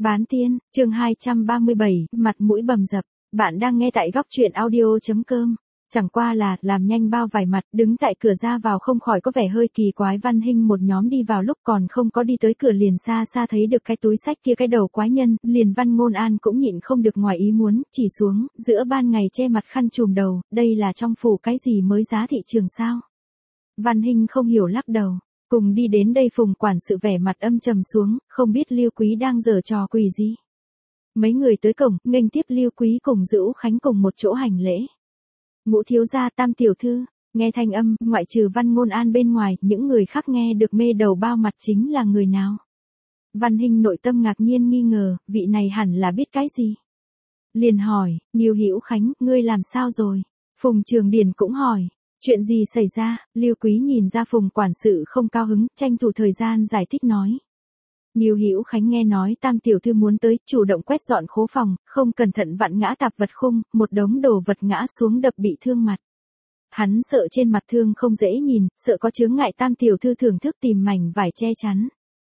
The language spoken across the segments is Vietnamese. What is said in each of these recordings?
Bán tiên, chương 237, mặt mũi bầm dập. Bạn đang nghe tại góc truyện audio.com. Chẳng qua là, làm nhanh bao vài mặt, đứng tại cửa ra vào không khỏi có vẻ hơi kỳ quái. Văn Hinh một nhóm đi vào lúc còn không có đi tới cửa liền xa xa thấy được cái túi xách kia, cái đầu quái nhân, liền Văn Ngôn An cũng nhịn không được ngoài ý muốn, chỉ xuống, giữa ban ngày che mặt khăn trùm đầu, đây là trong phủ cái gì mới giá thị trường sao? Văn Hinh không hiểu lắc đầu. Cùng đi đến đây Phùng quản sự vẻ mặt âm trầm xuống, không biết Lưu Quý đang giở trò quỷ gì. Mấy người tới cổng, nghênh tiếp Lưu Quý cùng Dữu Khánh cùng một chỗ hành lễ. Ngũ thiếu gia, Tam tiểu thư, nghe thanh âm, ngoại trừ Văn Ngôn An bên ngoài, những người khác nghe được mê đầu bao mặt chính là người nào? Văn Hinh nội tâm ngạc nhiên nghi ngờ, vị này hẳn là biết cái gì? Liền hỏi, Lưu Hữu Khánh, ngươi làm sao rồi? Phùng Trường Điền cũng hỏi. Chuyện gì xảy ra? Lưu Quý nhìn ra Phùng quản sự không cao hứng, tranh thủ thời gian giải thích nói. Lưu Hữu Khánh nghe nói Tam tiểu thư muốn tới, chủ động quét dọn khố phòng, không cẩn thận vặn ngã tạp vật khung, một đống đồ vật ngã xuống đập bị thương mặt. Hắn sợ trên mặt thương không dễ nhìn, sợ có chướng ngại Tam tiểu thư thưởng thức tìm mảnh vải che chắn.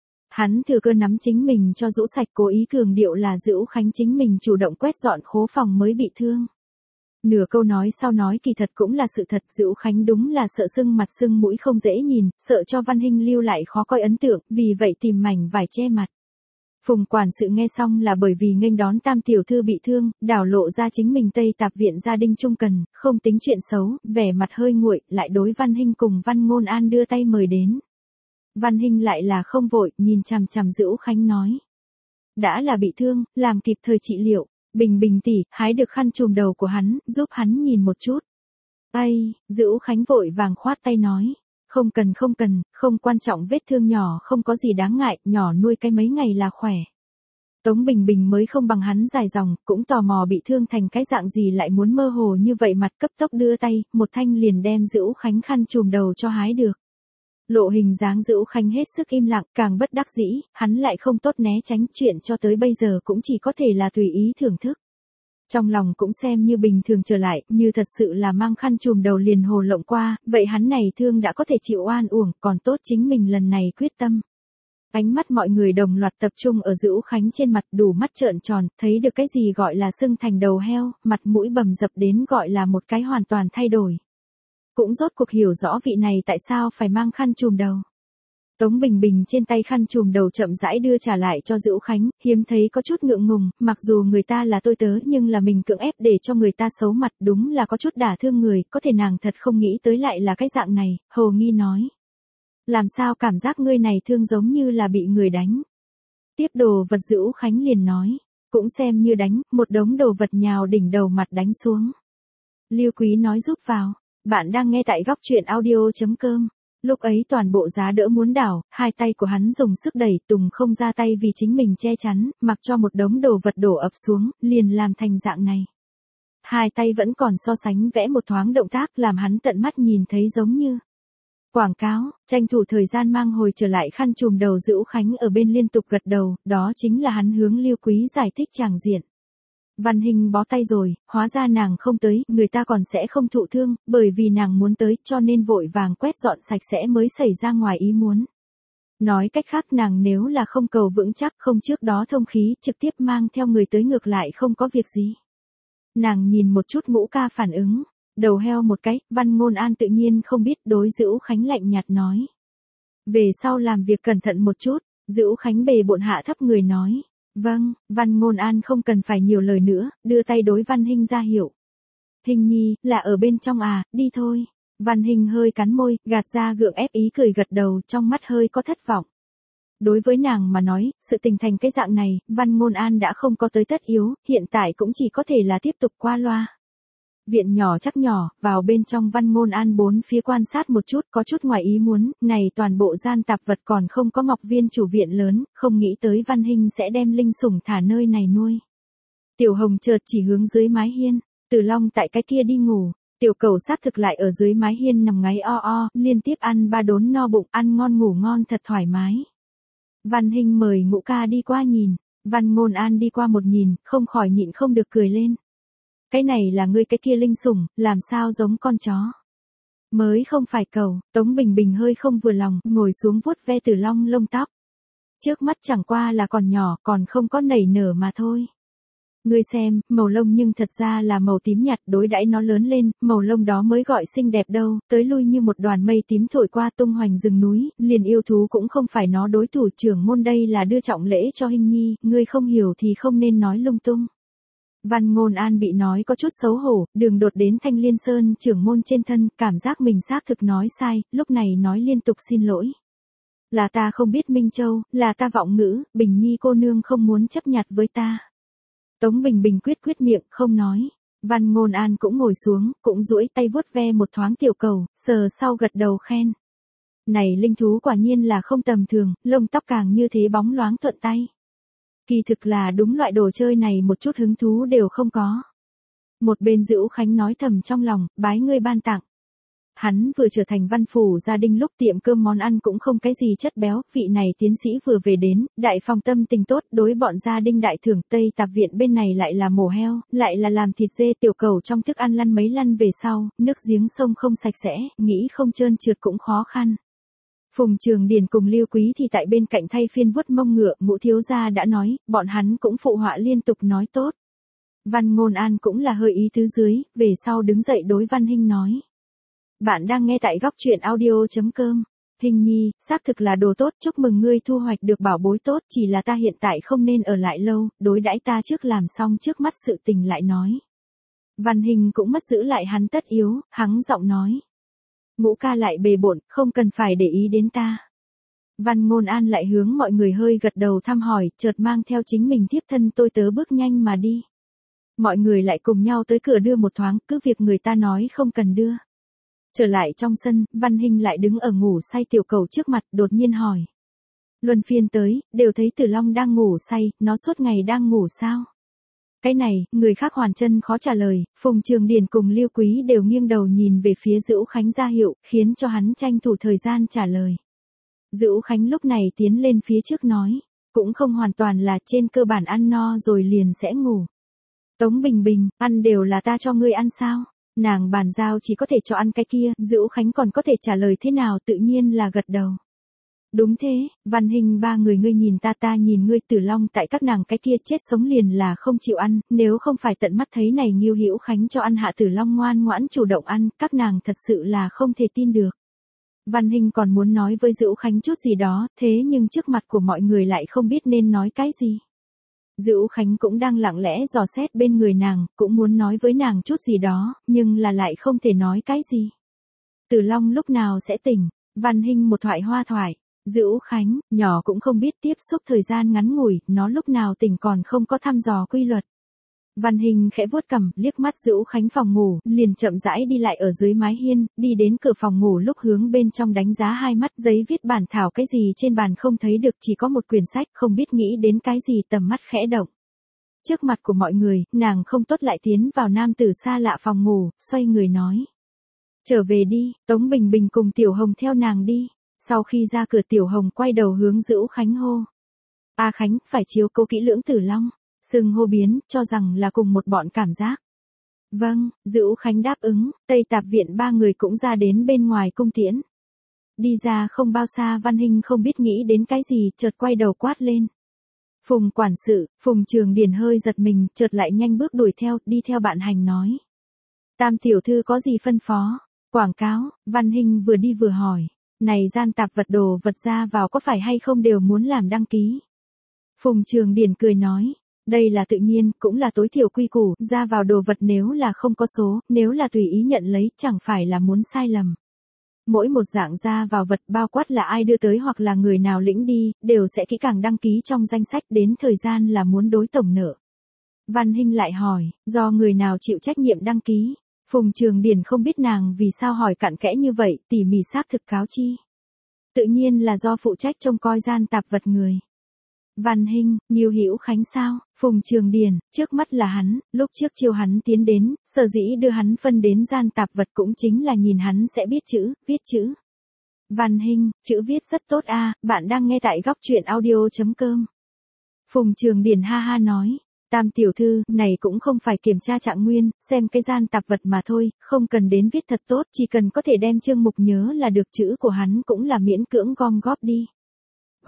Hắn thừa cơ nắm chính mình cho rũ sạch, cố ý cường điệu là Dữu Khánh chính mình chủ động quét dọn khố phòng mới bị thương. Nửa câu nói sau nói kỳ thật cũng là sự thật, Dữu Khánh đúng là sợ sưng mặt sưng mũi không dễ nhìn, sợ cho Văn Hinh lưu lại khó coi ấn tượng, vì vậy tìm mảnh vải che mặt. Phùng quản sự nghe xong là bởi vì nghênh đón Tam tiểu thư bị thương, đảo lộ ra chính mình Tây Tạp viện gia đình trung cần, không tính chuyện xấu, vẻ mặt hơi nguội, lại đối Văn Hinh cùng Văn Ngôn An đưa tay mời đến. Văn Hinh lại là không vội, nhìn chằm chằm Dữu Khánh nói. Đã là bị thương, làm kịp thời trị liệu. Bình Bình tỷ, hái được khăn trùm đầu của hắn, giúp hắn nhìn một chút. Ây, Dữu Khánh vội vàng khoát tay nói. Không cần, không quan trọng, vết thương nhỏ không có gì đáng ngại, nhỏ nuôi cái mấy ngày là khỏe. Tống Bình Bình mới không bằng hắn dài dòng, cũng tò mò bị thương thành cái dạng gì lại muốn mơ hồ như vậy, mặt cấp tốc đưa tay, một thanh liền đem Dữu Khánh khăn trùm đầu cho hái được. Lộ hình dáng Dữu Khánh hết sức im lặng, càng bất đắc dĩ, hắn lại không tốt né tránh, chuyện cho tới bây giờ cũng chỉ có thể là tùy ý thưởng thức. Trong lòng cũng xem như bình thường trở lại, như thật sự là mang khăn trùm đầu liền hồ lộng qua, vậy hắn này thương đã có thể chịu oan uổng, còn tốt chính mình lần này quyết tâm. Ánh mắt mọi người đồng loạt tập trung ở Dữu Khánh trên mặt, đủ mắt trợn tròn, thấy được cái gì gọi là sưng thành đầu heo, mặt mũi bầm dập đến gọi là một cái hoàn toàn thay đổi. Cũng rốt cuộc hiểu rõ vị này tại sao phải mang khăn trùm đầu. Tống Bình Bình trên tay khăn trùm đầu chậm rãi đưa trả lại cho Dữu Khánh, hiếm thấy có chút ngượng ngùng, mặc dù người ta là tôi tớ nhưng là mình cưỡng ép để cho người ta xấu mặt, đúng là có chút đả thương người, có thể nàng thật không nghĩ tới lại là cái dạng này, hồ nghi nói. Làm sao cảm giác ngươi này thương giống như là bị người đánh. Tiếp đồ vật Dữu Khánh liền nói, cũng xem như đánh, một đống đồ vật nhào đỉnh đầu mặt đánh xuống. Lưu Quý nói giúp vào. Bạn đang nghe tại góc truyện audio.com. Lúc ấy toàn bộ giá đỡ muốn đảo, hai tay của hắn dùng sức đẩy, Tùng không ra tay vì chính mình che chắn, mặc cho một đống đồ vật đổ ập xuống, liền làm thành dạng này. Hai tay vẫn còn so sánh vẽ một thoáng động tác làm hắn tận mắt nhìn thấy giống như quảng cáo, tranh thủ thời gian mang hồi trở lại khăn trùm đầu Dữu Khánh ở bên liên tục gật đầu, đó chính là hắn hướng Lưu Quý giải thích tràng diện. Văn Hinh bó tay rồi, hóa ra nàng không tới, người ta còn sẽ không thụ thương, bởi vì nàng muốn tới cho nên vội vàng quét dọn sạch sẽ mới xảy ra ngoài ý muốn. Nói cách khác nàng nếu là không cầu vững chắc, không trước đó thông khí, trực tiếp mang theo người tới ngược lại không có việc gì. Nàng nhìn một chút Ngũ ca phản ứng, đầu heo một cái, Văn Ngôn An tự nhiên không biết, đối Dữu Khánh lạnh nhạt nói. Về sau làm việc cẩn thận một chút, Dữu Khánh bề bộn hạ thấp người nói. Vâng, Văn Ngôn An không cần phải nhiều lời nữa, đưa tay đối Văn Hinh ra hiệu. Hinh nhi, là ở bên trong à, đi thôi. Văn Hinh hơi cắn môi, gạt ra gượng ép ý cười gật đầu, trong mắt hơi có thất vọng. Đối với nàng mà nói, sự tình thành cái dạng này, Văn Ngôn An đã không có tới tất yếu, hiện tại cũng chỉ có thể là tiếp tục qua loa. Viện nhỏ chắc nhỏ, vào bên trong Văn Ngôn An bốn phía quan sát một chút, có chút ngoài ý muốn, này toàn bộ gian tạp vật còn không có Ngọc Viên chủ viện lớn, không nghĩ tới Văn Hinh sẽ đem linh sủng thả nơi này nuôi. Tiểu Hồng chợt chỉ hướng dưới mái hiên, Tử Long tại cái kia đi ngủ, Tiểu Cẩu xác thực lại ở dưới mái hiên nằm ngáy o o, liên tiếp ăn 3 đốn no bụng, ăn ngon ngủ ngon thật thoải mái. Văn Hinh mời Ngũ ca đi qua nhìn, Văn Ngôn An đi qua một nhìn, không khỏi nhịn không được cười lên. Cái này là ngươi cái kia linh sủng, làm sao giống con chó. Mới không phải cầu, Tống Bình Bình hơi không vừa lòng, ngồi xuống vuốt ve Tử Long lông tóc. Trước mắt chẳng qua là còn nhỏ, còn không có nảy nở mà thôi. Ngươi xem, màu lông nhưng thật ra là màu tím nhạt, đối đãi nó lớn lên, màu lông đó mới gọi xinh đẹp đâu, tới lui như một đoàn mây tím thổi qua tung hoành rừng núi, liền yêu thú cũng không phải nó đối thủ. Trưởng môn đây là đưa trọng lễ cho Hinh Nhi, ngươi không hiểu thì không nên nói lung tung. Văn Ngôn An bị nói có chút xấu hổ, đường đột đến Thanh Liên Sơn trưởng môn trên thân, cảm giác mình xác thực nói sai, lúc này nói liên tục xin lỗi. Là ta không biết Minh Châu, là ta vọng ngữ, Bình Nhi cô nương không muốn chấp nhặt với ta. Tống Bình Bình quyết miệng, không nói. Văn Ngôn An cũng ngồi xuống, cũng duỗi tay vuốt ve một thoáng tiểu cầu, sờ sau gật đầu khen. Này linh thú quả nhiên là không tầm thường, lông tóc càng như thế bóng loáng thuận tay. Kỳ thực là đúng loại đồ chơi này một chút hứng thú đều không có. Một bên Dữu Khánh nói thầm trong lòng, bái ngươi ban tặng. Hắn vừa trở thành văn phủ gia đình lúc tiệm cơm món ăn cũng không cái gì chất béo, vị này tiến sĩ vừa về đến, đại phòng tâm tình tốt, đối bọn gia đình đại thưởng Tây Tạp viện bên này lại là mổ heo, lại là làm thịt dê, tiểu cầu trong thức ăn lăn mấy lăn về sau, nước giếng sông không sạch sẽ, nghĩ không trơn trượt cũng khó khăn. Phùng Trường Điền cùng Lưu Quý thì tại bên cạnh thay phiên vuốt mông ngựa, Ngũ thiếu gia đã nói, bọn hắn cũng phụ họa liên tục nói tốt. Văn Ngôn An cũng là hơi ý tứ dưới, về sau đứng dậy đối Văn Hinh nói. Bạn đang nghe tại góc truyện audio.com. Hinh Nhi, xác thực là đồ tốt, chúc mừng ngươi thu hoạch được bảo bối tốt, chỉ là ta hiện tại không nên ở lại lâu, đối đãi ta trước làm xong trước mắt sự tình lại nói. Văn Hinh cũng mất giữ lại hắn tất yếu, hắng giọng nói. Ngũ ca lại bề bộn, không cần phải để ý đến ta. Văn Ngôn An lại hướng mọi người hơi gật đầu thăm hỏi, chợt mang theo chính mình thiếp thân tôi tớ bước nhanh mà đi. Mọi người lại cùng nhau tới cửa đưa một thoáng, cứ việc người ta nói không cần đưa. Trở lại trong sân, Văn Hinh lại đứng ở ngủ say tiểu cầu trước mặt, đột nhiên hỏi. Luân phiên tới, đều thấy Tử Long đang ngủ say, nó suốt ngày đang ngủ sao? Cái này, người khác hoàn chân khó trả lời, Phùng Trường Điền cùng Lưu Quý đều nghiêng đầu nhìn về phía Dữu Khánh ra hiệu, khiến cho hắn tranh thủ thời gian trả lời. Dữu Khánh lúc này tiến lên phía trước nói, cũng không hoàn toàn là trên cơ bản ăn no rồi liền sẽ ngủ. Tống Bình Bình, ăn đều là ta cho ngươi ăn sao? Nàng bàn giao chỉ có thể cho ăn cái kia, Dữu Khánh còn có thể trả lời thế nào, tự nhiên là gật đầu. Đúng thế, Văn Hinh ba người ngươi nhìn ta nhìn ngươi, Tử Long tại các nàng cái kia chết sống liền là không chịu ăn, nếu không phải tận mắt thấy này Ngưu Hữu Khánh cho ăn hạ Tử Long ngoan ngoãn chủ động ăn, các nàng thật sự là không thể tin được. Văn Hinh còn muốn nói với Dữu Khánh chút gì đó, thế nhưng trước mặt của mọi người lại không biết nên nói cái gì. Dữu Khánh cũng đang lặng lẽ dò xét bên người nàng, cũng muốn nói với nàng chút gì đó, nhưng là lại không thể nói cái gì. Tử Long lúc nào sẽ tỉnh? Văn Hinh một thoại hoa thoại. Dữu Khánh, nhỏ cũng không biết tiếp xúc thời gian ngắn ngủi, nó lúc nào tỉnh còn không có thăm dò quy luật. Văn Hinh khẽ vuốt cằm, liếc mắt Dữu Khánh phòng ngủ, liền chậm rãi đi lại ở dưới mái hiên, đi đến cửa phòng ngủ lúc hướng bên trong đánh giá hai mắt, giấy viết bản thảo cái gì trên bàn không thấy được, chỉ có một quyển sách, không biết nghĩ đến cái gì, tầm mắt khẽ động. Trước mặt của mọi người, nàng không tốt lại tiến vào nam tử xa lạ phòng ngủ, xoay người nói. Trở về đi, Tống Bình Bình cùng Tiểu Hồng theo nàng đi. Sau khi ra cửa Tiểu Hồng quay đầu hướng Dữu Khánh hô. A Khánh, phải chiếu cố kỹ lưỡng Tử Long. Sừng hô biến, cho rằng là cùng một bọn cảm giác. Vâng, Dữu Khánh đáp ứng, Tây Tạp viện ba người cũng ra đến bên ngoài cung tiễn. Đi ra không bao xa Văn Hinh không biết nghĩ đến cái gì, chợt quay đầu quát lên. Phùng quản sự, Phùng Trường Điền hơi giật mình, chợt lại nhanh bước đuổi theo, đi theo bạn hành nói. Tam tiểu thư có gì phân phó? Quảng cáo, Văn Hinh vừa đi vừa hỏi. Này gian tạp vật đồ vật ra vào có phải hay không đều muốn làm đăng ký? Phùng Trường Điền cười nói. Đây là tự nhiên, cũng là tối thiểu quy củ, ra vào đồ vật nếu là không có số, nếu là tùy ý nhận lấy, chẳng phải là muốn sai lầm. Mỗi một dạng ra vào vật bao quát là ai đưa tới hoặc là người nào lĩnh đi, đều sẽ kỹ càng đăng ký trong danh sách, đến thời gian là muốn đối tổng nợ. Văn Hinh lại hỏi, do người nào chịu trách nhiệm đăng ký? Phùng Trường Điền không biết nàng vì sao hỏi cặn kẽ như vậy, tỉ mỉ xác thực cáo chi. Tự nhiên là do phụ trách trông coi gian tạp vật người. Văn Hinh, Ngưu Hữu Khánh sao? Phùng Trường Điền, trước mắt là hắn, lúc trước chiêu hắn tiến đến, sở dĩ đưa hắn phân đến gian tạp vật cũng chính là nhìn hắn sẽ biết chữ, viết chữ. Văn Hinh, chữ viết rất tốt a, bạn đang nghe tại góc truyện audio.com. Phùng Trường Điền ha ha nói, Tam tiểu thư, này cũng không phải kiểm tra trạng nguyên, xem cái gian tạp vật mà thôi, không cần đến viết thật tốt, chỉ cần có thể đem chương mục nhớ là được, chữ của hắn cũng là miễn cưỡng gom góp đi.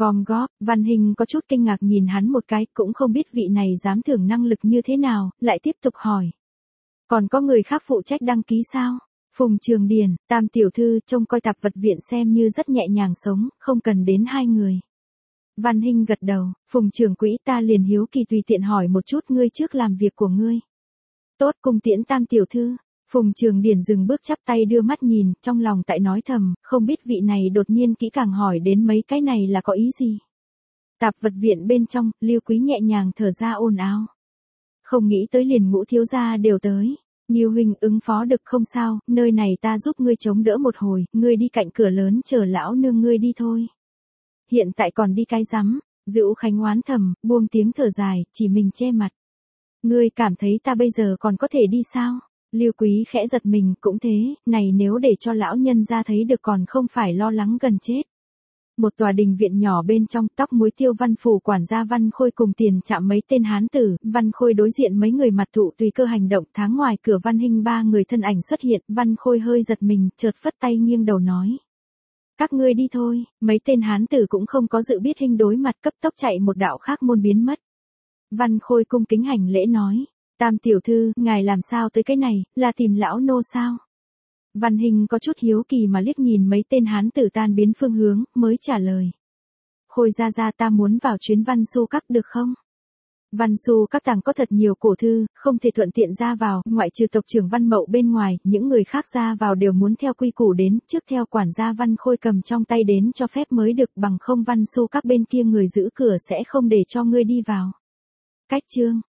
Gom góp, Văn Hinh có chút kinh ngạc nhìn hắn một cái, cũng không biết vị này dám thưởng năng lực như thế nào, lại tiếp tục hỏi. Còn có người khác phụ trách đăng ký sao? Phùng Trường Điền, Tam tiểu thư trông coi tạp vật viện xem như rất nhẹ nhàng sống, không cần đến 2 người. Văn Hinh gật đầu, Phùng trưởng quỹ ta liền hiếu kỳ tùy tiện hỏi một chút ngươi trước làm việc của ngươi. Tốt, cung tiễn Tam tiểu thư. Phùng Trường Điền dừng bước chắp tay đưa mắt nhìn, trong lòng tại nói thầm, không biết vị này đột nhiên kỹ càng hỏi đến mấy cái này là có ý gì. Tạp vật viện bên trong, Lưu Quý nhẹ nhàng thở ra ồn ào. Không nghĩ tới liền Ngũ thiếu gia đều tới. Nhiêu huynh ứng phó được không sao, nơi này ta giúp ngươi chống đỡ một hồi, ngươi đi cạnh cửa lớn chờ lão nương ngươi đi thôi. Hiện tại còn đi cái rắm, Dữu Khánh oán thầm, buông tiếng thở dài, chỉ mình che mặt. Ngươi cảm thấy ta bây giờ còn có thể đi sao? Lưu Quý khẽ giật mình, cũng thế, này nếu để cho lão nhân ra thấy được còn không phải lo lắng gần chết. Một tòa đình viện nhỏ bên trong, tóc muối tiêu Văn phủ quản gia Văn Khôi cùng tiền chạm mấy tên hán tử, Văn Khôi đối diện mấy người mặt thụ tùy cơ hành động, tháng ngoài cửa Văn Hinh 3 người thân ảnh xuất hiện, Văn Khôi hơi giật mình, chợt phất tay nghiêng đầu nói. Các ngươi đi thôi, mấy tên hán tử cũng không có dự biết Hinh đối mặt cấp tốc chạy một đạo khác môn biến mất. Văn Khôi cung kính hành lễ nói, Tam tiểu thư, ngài làm sao tới cái này, là tìm lão nô sao? Văn Hinh có chút hiếu kỳ mà liếc nhìn mấy tên hán tử tan biến phương hướng, mới trả lời. Khôi ra ta muốn vào chuyến Văn Xu Các được không? Văn Xu Các tàng có thật nhiều cổ thư, không thể thuận tiện ra vào, ngoại trừ tộc trưởng Văn Mậu bên ngoài, những người khác ra vào đều muốn theo quy củ đến, trước theo quản gia Văn Khôi cầm trong tay đến cho phép mới được, bằng không Văn Xu Các bên kia người giữ cửa sẽ không để cho ngươi đi vào. Cách chương